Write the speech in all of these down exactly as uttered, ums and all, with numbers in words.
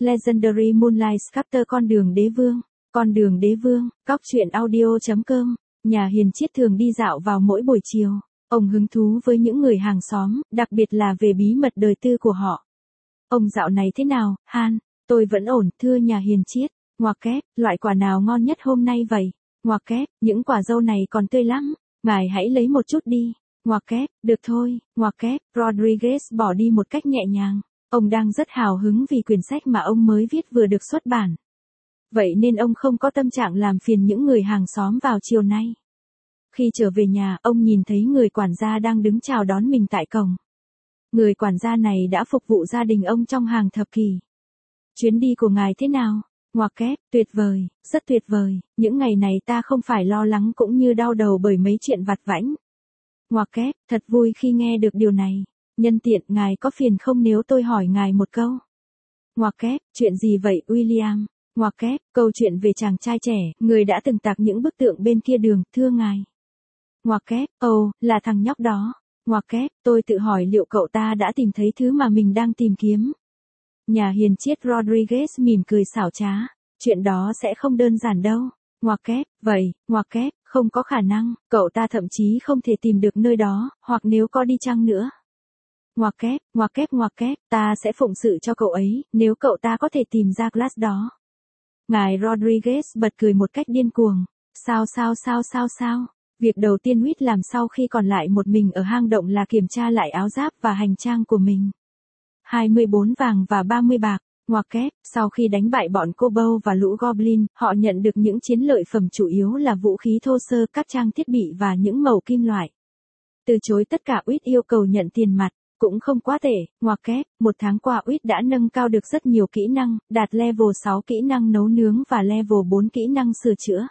Legendary Moonlight Sculptor con đường đế vương, con đường đế vương, cóc truyện audio.com, nhà hiền triết thường đi dạo vào mỗi buổi chiều, ông hứng thú với những người hàng xóm, đặc biệt là về bí mật đời tư của họ. Ông dạo này thế nào, Han? Tôi vẫn ổn, thưa nhà hiền triết. Ngoặc kép, loại quả nào ngon nhất hôm nay vậy? Ngoặc kép, những quả dâu này còn tươi lắm, ngài hãy lấy một chút đi. Ngoặc kép, được thôi, ngoặc kép, Rodriguez bỏ đi một cách nhẹ nhàng. Ông đang rất hào hứng vì quyển sách mà ông mới viết vừa được xuất bản. Vậy nên ông không có tâm trạng làm phiền những người hàng xóm vào chiều nay. Khi trở về nhà, ông nhìn thấy người quản gia đang đứng chào đón mình tại cổng. Người quản gia này đã phục vụ gia đình ông trong hàng thập kỷ. Chuyến đi của ngài thế nào? Ngoặc kép, tuyệt vời, rất tuyệt vời, những ngày này ta không phải lo lắng cũng như đau đầu bởi mấy chuyện vặt vãnh. Ngoặc kép, thật vui khi nghe được điều này. Nhân tiện, ngài có phiền không nếu tôi hỏi ngài một câu? Ngoặc kép, chuyện gì vậy William? Ngoặc kép, câu chuyện về chàng trai trẻ, người đã từng tạc những bức tượng bên kia đường, thưa ngài. Ngoặc kép, ồ, oh, là thằng nhóc đó. Ngoặc kép, tôi tự hỏi liệu cậu ta đã tìm thấy thứ mà mình đang tìm kiếm. Nhà hiền triết Rodriguez mỉm cười xảo trá, chuyện đó sẽ không đơn giản đâu. Ngoặc kép, vậy, ngoặc kép, không có khả năng, cậu ta thậm chí không thể tìm được nơi đó, hoặc nếu có đi chăng nữa. Ngoặc kép, ngoặc kép ngoặc kép, ta sẽ phụng sự cho cậu ấy, nếu cậu ta có thể tìm ra glass đó. Ngài Rodriguez bật cười một cách điên cuồng. Sao sao sao sao sao? Việc đầu tiên Huýt làm sau khi còn lại một mình ở hang động là kiểm tra lại áo giáp và hành trang của mình. hai mươi bốn vàng và ba mươi bạc, ngoặc kép, sau khi đánh bại bọn Kobold và lũ Goblin, họ nhận được những chiến lợi phẩm chủ yếu là vũ khí thô sơ, các trang thiết bị và những mẩu kim loại. Từ chối tất cả, Huýt yêu cầu nhận tiền mặt, cũng không quá tệ, ngoặc kép, một tháng qua Huýt đã nâng cao được rất nhiều kỹ năng, đạt level sáu kỹ năng nấu nướng và level bốn kỹ năng sửa chữa.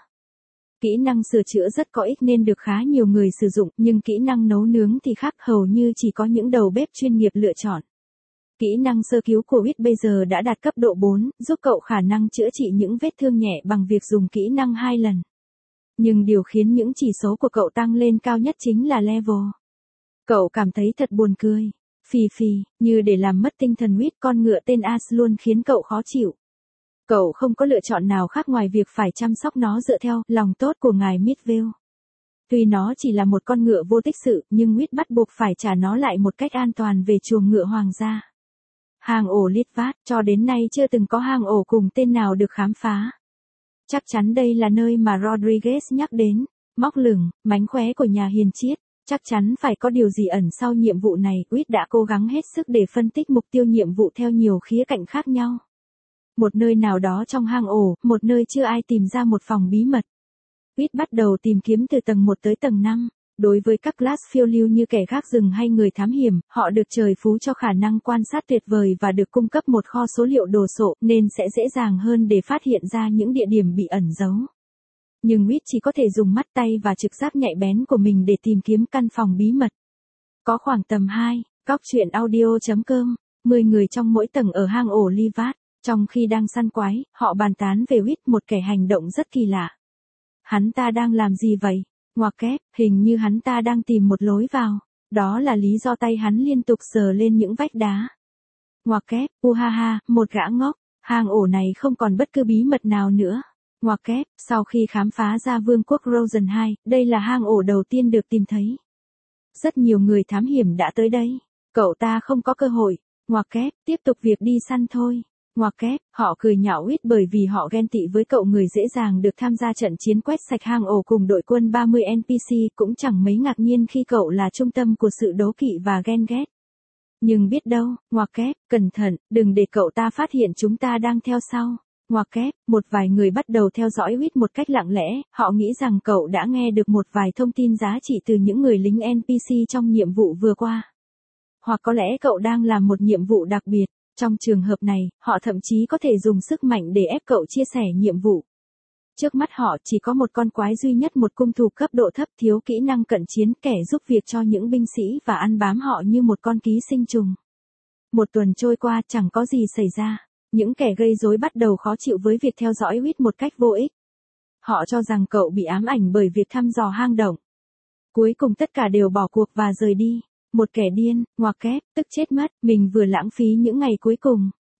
Kỹ năng sửa chữa rất có ích nên được khá nhiều người sử dụng, nhưng kỹ năng nấu nướng thì khác, hầu như chỉ có những đầu bếp chuyên nghiệp lựa chọn. Kỹ năng sơ cứu của Huýt bây giờ đã đạt cấp độ bốn, giúp cậu khả năng chữa trị những vết thương nhẹ bằng việc dùng kỹ năng hai lần. Nhưng điều khiến những chỉ số của cậu tăng lên cao nhất chính là level. Cậu cảm thấy thật buồn cười. Phì phì, như để làm mất tinh thần Huýt, con ngựa tên As luôn khiến cậu khó chịu. Cậu không có lựa chọn nào khác ngoài việc phải chăm sóc nó dựa theo lòng tốt của ngài Midvale. Tuy nó chỉ là một con ngựa vô tích sự, nhưng Huýt bắt buộc phải trả nó lại một cách an toàn về chuồng ngựa hoàng gia. Hang ổ Litvat, cho đến nay chưa từng có hang ổ cùng tên nào được khám phá. Chắc chắn đây là nơi mà Rodriguez nhắc đến. Móc lửng, mánh khóe của nhà hiền triết. Chắc chắn phải có điều gì ẩn sau nhiệm vụ này. Huýt đã cố gắng hết sức để phân tích mục tiêu nhiệm vụ theo nhiều khía cạnh khác nhau. Một nơi nào đó trong hang ổ, một nơi chưa ai tìm ra một phòng bí mật. Huýt bắt đầu tìm kiếm từ tầng một tới tầng năm. Đối với các class phiêu lưu như kẻ gác rừng hay người thám hiểm, họ được trời phú cho khả năng quan sát tuyệt vời và được cung cấp một kho số liệu đồ sộ, nên sẽ dễ dàng hơn để phát hiện ra những địa điểm bị ẩn giấu. Nhưng Huýt chỉ có thể dùng mắt tay và trực giác nhạy bén của mình để tìm kiếm căn phòng bí mật. Có khoảng tầm hai, cóc truyện audio.com, mười người trong mỗi tầng ở hang ổ Livat. Trong khi đang săn quái, họ bàn tán về Huýt, một kẻ hành động rất kỳ lạ. Hắn ta đang làm gì vậy? Ngoặc kép, hình như hắn ta đang tìm một lối vào. Đó là lý do tay hắn liên tục sờ lên những vách đá. Ngoặc kép, uhaha, một gã ngốc. Hang ổ này không còn bất cứ bí mật nào nữa. Ngoặc kép, sau khi khám phá ra vương quốc Rosen hai, đây là hang ổ đầu tiên được tìm thấy. Rất nhiều người thám hiểm đã tới đây. Cậu ta không có cơ hội. Ngoặc kép, tiếp tục việc đi săn thôi. Ngoặc kép, họ cười nhạo Huýt bởi vì họ ghen tị với cậu, người dễ dàng được tham gia trận chiến quét sạch hang ổ cùng đội quân ba mươi en pê xê, cũng chẳng mấy ngạc nhiên khi cậu là trung tâm của sự đố kỵ và ghen ghét. Nhưng biết đâu, ngoặc kép, cẩn thận, đừng để cậu ta phát hiện chúng ta đang theo sau. Ngoặc kép, một vài người bắt đầu theo dõi Huýt một cách lặng lẽ, họ nghĩ rằng cậu đã nghe được một vài thông tin giá trị từ những người lính en pê xê trong nhiệm vụ vừa qua. Hoặc có lẽ cậu đang làm một nhiệm vụ đặc biệt. Trong trường hợp này, họ thậm chí có thể dùng sức mạnh để ép cậu chia sẻ nhiệm vụ. Trước mắt họ chỉ có một con quái duy nhất, một cung thủ cấp độ thấp thiếu kỹ năng cận chiến, kẻ giúp việc cho những binh sĩ và ăn bám họ như một con ký sinh trùng. Một tuần trôi qua chẳng có gì xảy ra. Những kẻ gây rối bắt đầu khó chịu với việc theo dõi Huýt một cách vô ích. Họ cho rằng cậu bị ám ảnh bởi việc thăm dò hang động. Cuối cùng tất cả đều bỏ cuộc và rời đi. Một kẻ điên, ngoặc kép, tức chết mất, mình vừa lãng phí những ngày cuối cùng.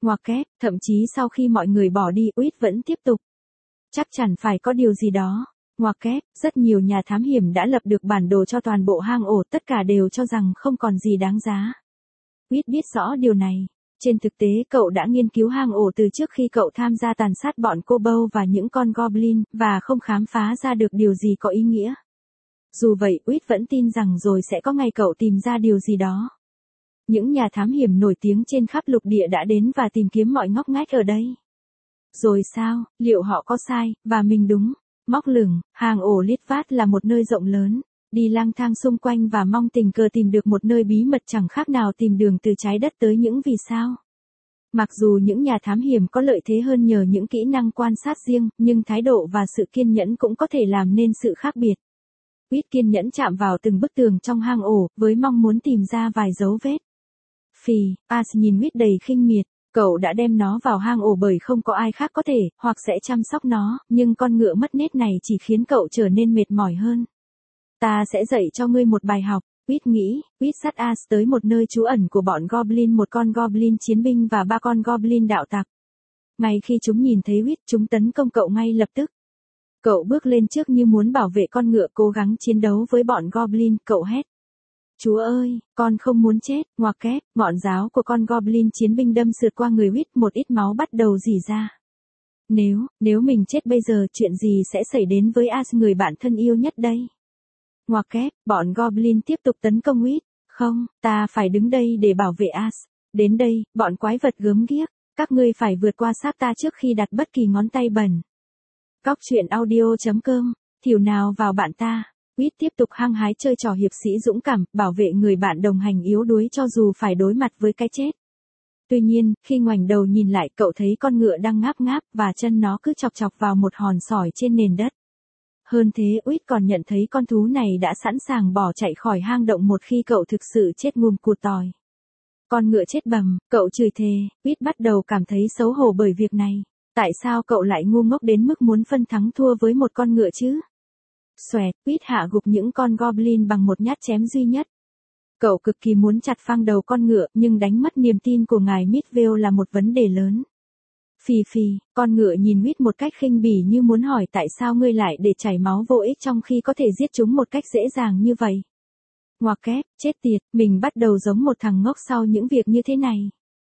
Ngoặc kép, thậm chí sau khi mọi người bỏ đi, Uýt vẫn tiếp tục. Chắc chắn phải có điều gì đó. Ngoặc kép, rất nhiều nhà thám hiểm đã lập được bản đồ cho toàn bộ hang ổ, tất cả đều cho rằng không còn gì đáng giá. Uýt biết rõ điều này. Trên thực tế cậu đã nghiên cứu hang ổ từ trước khi cậu tham gia tàn sát bọn Kobold và những con Goblin, và không khám phá ra được điều gì có ý nghĩa. Dù vậy, Uýt vẫn tin rằng rồi sẽ có ngày cậu tìm ra điều gì đó. Những nhà thám hiểm nổi tiếng trên khắp lục địa đã đến và tìm kiếm mọi ngóc ngách ở đây. Rồi sao, liệu họ có sai, và mình đúng? Móc lửng, hang ổ Littvat là một nơi rộng lớn. Đi lang thang xung quanh và mong tình cờ tìm được một nơi bí mật chẳng khác nào tìm đường từ trái đất tới những vì sao. Mặc dù những nhà thám hiểm có lợi thế hơn nhờ những kỹ năng quan sát riêng, nhưng thái độ và sự kiên nhẫn cũng có thể làm nên sự khác biệt. Uýt kiên nhẫn chạm vào từng bức tường trong hang ổ, với mong muốn tìm ra vài dấu vết. Phì, As nhìn Uýt đầy khinh miệt. Cậu đã đem nó vào hang ổ bởi không có ai khác có thể, hoặc sẽ chăm sóc nó, nhưng con ngựa mất nết này chỉ khiến cậu trở nên mệt mỏi hơn. Ta sẽ dạy cho ngươi một bài học, Uýt nghĩ. Uýt dắt As tới một nơi trú ẩn của bọn Goblin, một con Goblin chiến binh và ba con Goblin đạo tặc. Ngay khi chúng nhìn thấy Uýt, chúng tấn công cậu ngay lập tức. Cậu bước lên trước như muốn bảo vệ con ngựa, cố gắng chiến đấu với bọn Goblin, cậu hét. Chúa ơi, con không muốn chết. Ngoặc kép, ngọn giáo của con Goblin chiến binh đâm sượt qua người Uýt, một ít máu bắt đầu rỉ ra. Nếu, nếu mình chết bây giờ, chuyện gì sẽ xảy đến với As, người bạn thân yêu nhất đây? Ngoặc kép, bọn Goblin tiếp tục tấn công Uýt. Không, ta phải đứng đây để bảo vệ As. Đến đây, bọn quái vật gớm ghiếc. Các ngươi phải vượt qua xác ta trước khi đặt bất kỳ ngón tay bẩn. Cóc truyện audio chấm com, thiểu nào vào bạn ta. Uýt tiếp tục hăng hái chơi trò hiệp sĩ dũng cảm, bảo vệ người bạn đồng hành yếu đuối cho dù phải đối mặt với cái chết. Tuy nhiên, khi ngoảnh đầu nhìn lại, cậu thấy con ngựa đang ngáp ngáp, và chân nó cứ chọc chọc vào một hòn sỏi trên nền đất. Hơn thế, Uýt còn nhận thấy con thú này đã sẵn sàng bỏ chạy khỏi hang động một khi cậu thực sự chết ngùm cụt tỏi. Con ngựa chết bầm, cậu chửi thề. Uýt bắt đầu cảm thấy xấu hổ bởi việc này. Tại sao cậu lại ngu ngốc đến mức muốn phân thắng thua với một con ngựa chứ? Xoẹt, Uýt hạ gục những con Goblin bằng một nhát chém duy nhất. Cậu cực kỳ muốn chặt phăng đầu con ngựa, nhưng đánh mất niềm tin của ngài Midvale là một vấn đề lớn. Phì phì, con ngựa nhìn Uýt một cách khinh bỉ như muốn hỏi tại sao ngươi lại để chảy máu vô ích trong khi có thể giết chúng một cách dễ dàng như vậy. Ngoặc kép, chết tiệt, mình bắt đầu giống một thằng ngốc sau những việc như thế này.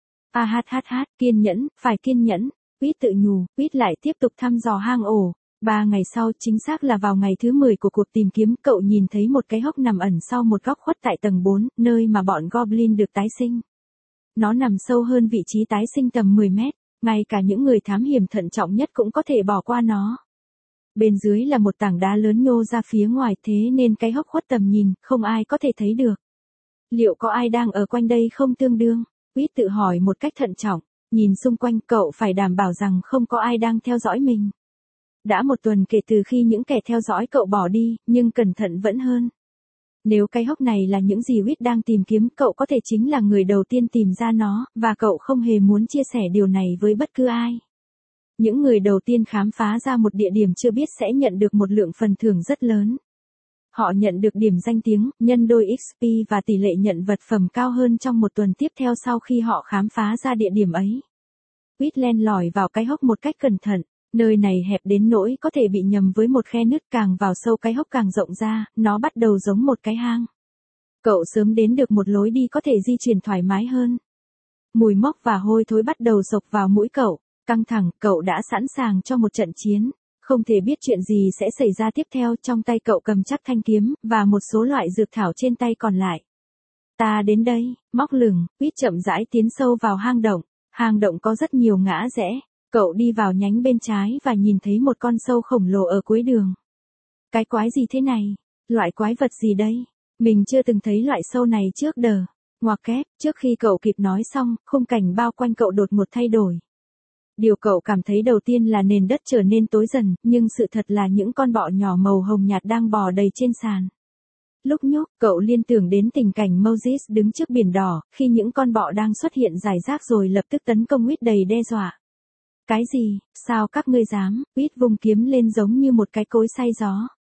A hát hát hát, kiên nhẫn, phải kiên nhẫn. Uýt tự nhủ. Uýt lại tiếp tục thăm dò hang ổ. Ba ngày sau, chính xác là vào ngày thứ mười của cuộc tìm kiếm, cậu nhìn thấy một cái hốc nằm ẩn sau một góc khuất tại tầng bốn, nơi mà bọn Goblin được tái sinh. Nó nằm sâu hơn vị trí tái sinh tầm mười mét, ngay cả những người thám hiểm thận trọng nhất cũng có thể bỏ qua nó. Bên dưới là một tảng đá lớn nhô ra phía ngoài, thế nên cái hốc khuất tầm nhìn, không ai có thể thấy được. Liệu có ai đang ở quanh đây không tương đương? Uýt tự hỏi một cách thận trọng. Nhìn xung quanh, cậu phải đảm bảo rằng không có ai đang theo dõi mình. Đã một tuần kể từ khi những kẻ theo dõi cậu bỏ đi, nhưng cẩn thận vẫn hơn. Nếu cái hốc này là những gì Uýt đang tìm kiếm, cậu có thể chính là người đầu tiên tìm ra nó, và cậu không hề muốn chia sẻ điều này với bất cứ ai. Những người đầu tiên khám phá ra một địa điểm chưa biết sẽ nhận được một lượng phần thưởng rất lớn. Họ nhận được điểm danh tiếng, nhân đôi ích pê và tỷ lệ nhận vật phẩm cao hơn trong một tuần tiếp theo sau khi họ khám phá ra địa điểm ấy. Uýt len lỏi vào cái hốc một cách cẩn thận. Nơi này hẹp đến nỗi có thể bị nhầm với một khe nứt, càng vào sâu cái hốc càng rộng ra, nó bắt đầu giống một cái hang. Cậu sớm đến được một lối đi có thể di chuyển thoải mái hơn. Mùi mốc và hôi thối bắt đầu xộc vào mũi cậu. Căng thẳng, cậu đã sẵn sàng cho một trận chiến. Không thể biết chuyện gì sẽ xảy ra tiếp theo. Trong tay cậu cầm chắc thanh kiếm, và một số loại dược thảo trên tay còn lại. Ta đến đây, móc lửng. Uýt chậm rãi tiến sâu vào hang động. Hang động có rất nhiều ngã rẽ. Cậu đi vào nhánh bên trái và nhìn thấy một con sâu khổng lồ ở cuối đường. Cái quái gì thế này? Loại quái vật gì đây? Mình chưa từng thấy loại sâu này trước đờ. Ngoặc kép, trước khi cậu kịp nói xong, khung cảnh bao quanh cậu đột ngột thay đổi. Điều cậu cảm thấy đầu tiên là nền đất trở nên tối dần, nhưng sự thật là những con bọ nhỏ màu hồng nhạt đang bò đầy trên sàn. Lúc nhúc, cậu liên tưởng đến tình cảnh Moses đứng trước biển đỏ, khi những con bọ đang xuất hiện rải rác rồi lập tức tấn công Uýt đầy đe dọa. Cái gì, sao các ngươi dám? Uýt vung kiếm lên giống như một cái cối xay gió.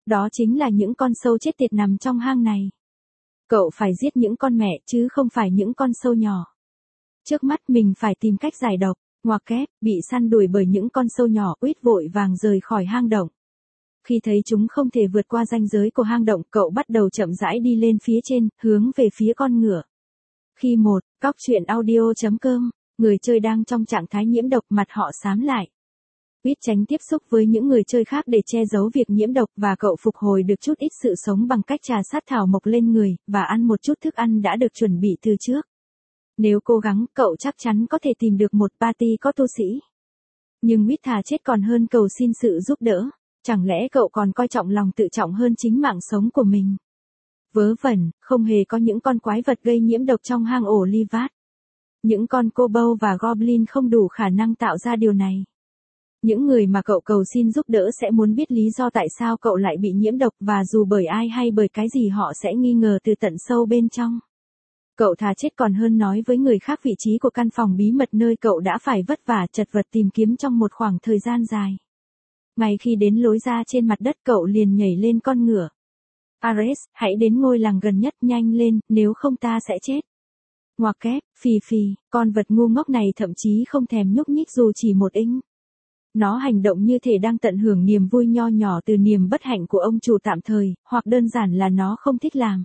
Đó chính là những con sâu chết tiệt nằm trong hang này. Cậu phải giết những con mẹ chứ không phải những con sâu nhỏ. Trước mắt mình phải tìm cách giải độc. Ngoặc kép, bị săn đuổi bởi những con sâu nhỏ, Uýt vội vàng rời khỏi hang động. Khi thấy chúng không thể vượt qua ranh giới của hang động, cậu bắt đầu chậm rãi đi lên phía trên, hướng về phía con ngựa. Khi một, cóc truyện audio chấm com, người chơi đang trong trạng thái nhiễm độc, mặt họ xám lại. Uýt tránh tiếp xúc với những người chơi khác để che giấu việc nhiễm độc và cậu phục hồi được chút ít sự sống bằng cách trà sát thảo mộc lên người, và ăn một chút thức ăn đã được chuẩn bị từ trước. Nếu cố gắng, cậu chắc chắn có thể tìm được một party có tu sĩ. Nhưng Uýt thà chết còn hơn cầu xin sự giúp đỡ. Chẳng lẽ cậu còn coi trọng lòng tự trọng hơn chính mạng sống của mình? Vớ vẩn, không hề có những con quái vật gây nhiễm độc trong hang ổ Livat. Những con kobold và goblin không đủ khả năng tạo ra điều này. Những người mà cậu cầu xin giúp đỡ sẽ muốn biết lý do tại sao cậu lại bị nhiễm độc, và dù bởi ai hay bởi cái gì họ sẽ nghi ngờ từ tận sâu bên trong. Cậu thà chết còn hơn nói với người khác vị trí của căn phòng bí mật nơi cậu đã phải vất vả chật vật tìm kiếm trong một khoảng thời gian dài. Ngay khi đến lối ra trên mặt đất, cậu liền nhảy lên con ngựa. Ares, hãy đến ngôi làng gần nhất, nhanh lên, nếu không ta sẽ chết. Ngoặc kép, phì phì, con vật ngu ngốc này thậm chí không thèm nhúc nhích dù chỉ một inch. Nó hành động như thể đang tận hưởng niềm vui nho nhỏ từ niềm bất hạnh của ông chủ tạm thời, hoặc đơn giản là nó không thích làm.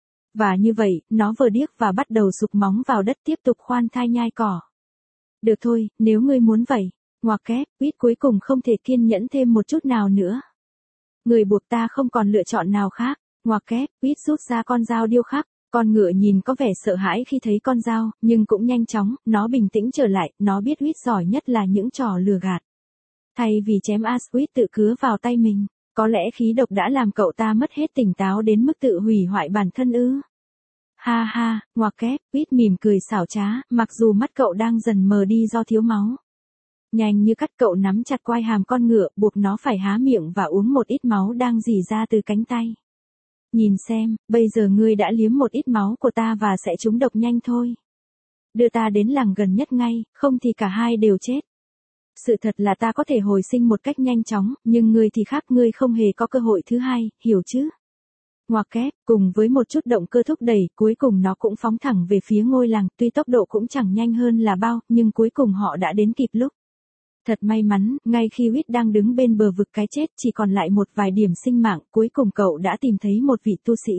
Và như vậy, nó vờ điếc và bắt đầu sục móng vào đất, tiếp tục khoan thai nhai cỏ. Được thôi, nếu ngươi muốn vậy. Ngoặc kép, Uýt cuối cùng không thể kiên nhẫn thêm một chút nào nữa. Người buộc ta không còn lựa chọn nào khác. Ngoặc kép, Uýt rút ra con dao điêu khắc. Con ngựa nhìn có vẻ sợ hãi khi thấy con dao, nhưng cũng nhanh chóng, nó bình tĩnh trở lại, nó biết Uýt giỏi nhất là những trò lừa gạt. Thay vì chém As, Uýt tự cứa vào tay mình. Có lẽ khí độc đã làm cậu ta mất hết tỉnh táo đến mức tự hủy hoại bản thân ư? Ha ha, ngoặc kép, Uýt mỉm cười xảo trá, mặc dù mắt cậu đang dần mờ đi do thiếu máu. Nhanh như cắt, cậu nắm chặt quai hàm con ngựa, buộc nó phải há miệng và uống một ít máu đang rỉ ra từ cánh tay. Nhìn xem, bây giờ ngươi đã liếm một ít máu của ta và sẽ trúng độc nhanh thôi. Đưa ta đến làng gần nhất ngay, không thì cả hai đều chết. Sự thật là ta có thể hồi sinh một cách nhanh chóng, nhưng ngươi thì khác, ngươi không hề có cơ hội thứ hai, hiểu chứ? Ngoặc kép, cùng với một chút động cơ thúc đẩy, cuối cùng nó cũng phóng thẳng về phía ngôi làng, tuy tốc độ cũng chẳng nhanh hơn là bao, nhưng cuối cùng họ đã đến kịp lúc. Thật may mắn, ngay khi Uýt đang đứng bên bờ vực cái chết, chỉ còn lại một vài điểm sinh mạng, cuối cùng cậu đã tìm thấy một vị tu sĩ.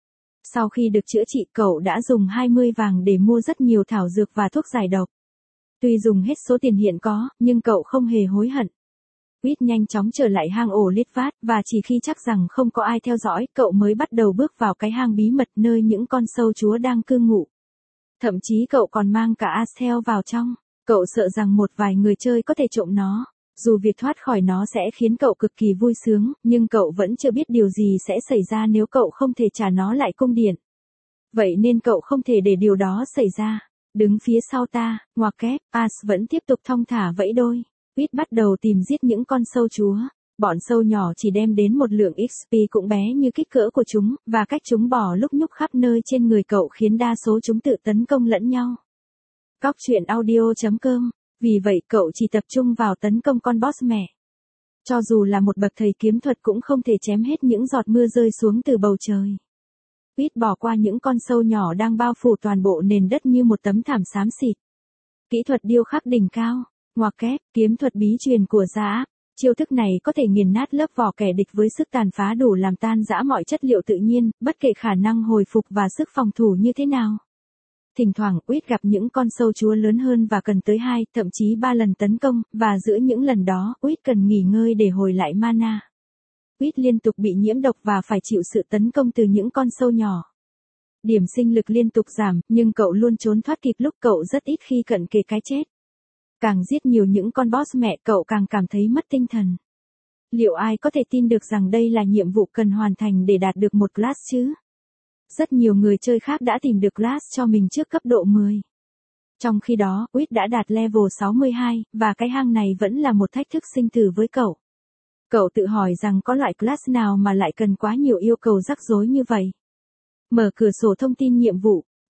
Sau khi được chữa trị, cậu đã dùng hai mươi vàng để mua rất nhiều thảo dược và thuốc giải độc. Tuy dùng hết số tiền hiện có, nhưng cậu không hề hối hận. Uýt nhanh chóng trở lại hang ổ Livat, và chỉ khi chắc rằng không có ai theo dõi, cậu mới bắt đầu bước vào cái hang bí mật nơi những con sâu chúa đang cư ngụ. Thậm chí cậu còn mang cả As theo vào trong. Cậu sợ rằng một vài người chơi có thể trộm nó. Dù việc thoát khỏi nó sẽ khiến cậu cực kỳ vui sướng, nhưng cậu vẫn chưa biết điều gì sẽ xảy ra nếu cậu không thể trả nó lại cung điện. Vậy nên cậu không thể để điều đó xảy ra. Đứng phía sau ta, ngoặc kép, As vẫn tiếp tục thong thả vẫy đôi. Uýt bắt đầu tìm giết những con sâu chúa. Bọn sâu nhỏ chỉ đem đến một lượng ích pê cũng bé như kích cỡ của chúng, và cách chúng bò lúc nhúc khắp nơi trên người cậu khiến đa số chúng tự tấn công lẫn nhau. cóc truyện audio chấm com, vì vậy cậu chỉ tập trung vào tấn công con boss mẹ. Cho dù là một bậc thầy kiếm thuật cũng không thể chém hết những giọt mưa rơi xuống từ bầu trời. Uýt bỏ qua những con sâu nhỏ đang bao phủ toàn bộ nền đất như một tấm thảm xám xịt. Kỹ thuật điêu khắc đỉnh cao, ngoặc kép, kiếm thuật bí truyền của Gia Áp. Chiêu thức này có thể nghiền nát lớp vỏ kẻ địch với sức tàn phá đủ làm tan rã mọi chất liệu tự nhiên, bất kể khả năng hồi phục và sức phòng thủ như thế nào. Thỉnh thoảng, Uýt gặp những con sâu chúa lớn hơn và cần tới hai, thậm chí ba lần tấn công, và giữa những lần đó, Uýt cần nghỉ ngơi để hồi lại mana. Uýt liên tục bị nhiễm độc và phải chịu sự tấn công từ những con sâu nhỏ. Điểm sinh lực liên tục giảm, nhưng cậu luôn trốn thoát kịp lúc cậu rất ít khi cận kề cái chết. Càng giết nhiều những con boss mẹ, cậu càng cảm thấy mất tinh thần. Liệu ai có thể tin được rằng đây là nhiệm vụ cần hoàn thành để đạt được một class chứ? Rất nhiều người chơi khác đã tìm được class cho mình trước cấp độ mười. Trong khi đó, Uýt đã đạt level sáu mươi hai, và cái hang này vẫn là một thách thức sinh tử với cậu. Cậu tự hỏi rằng có loại class nào mà lại cần quá nhiều yêu cầu rắc rối như vậy. Mở cửa sổ thông tin nhiệm vụ,